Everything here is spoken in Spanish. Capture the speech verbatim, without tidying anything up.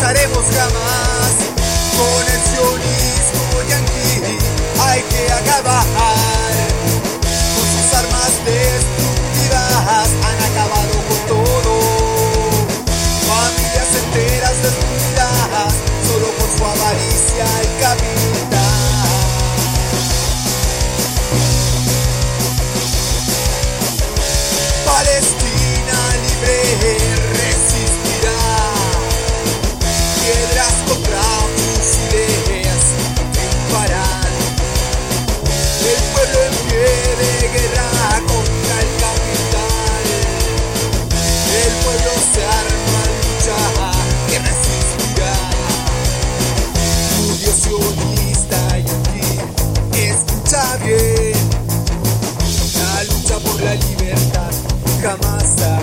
cesaremos jamás. Con el sionismo yanqui hay que acabar. Con sus armas destructivas han acabado con todo. Familias enteras destruidas solo por su avaricia y capital. Palestina libre resistirá. Piedras contra fusiles triunfarán. El pueblo en pie de guerra contra el capital. El pueblo se arma en lucha y resistirá. Judío sionista y aquí escucha bien. La lucha por la libertad jamás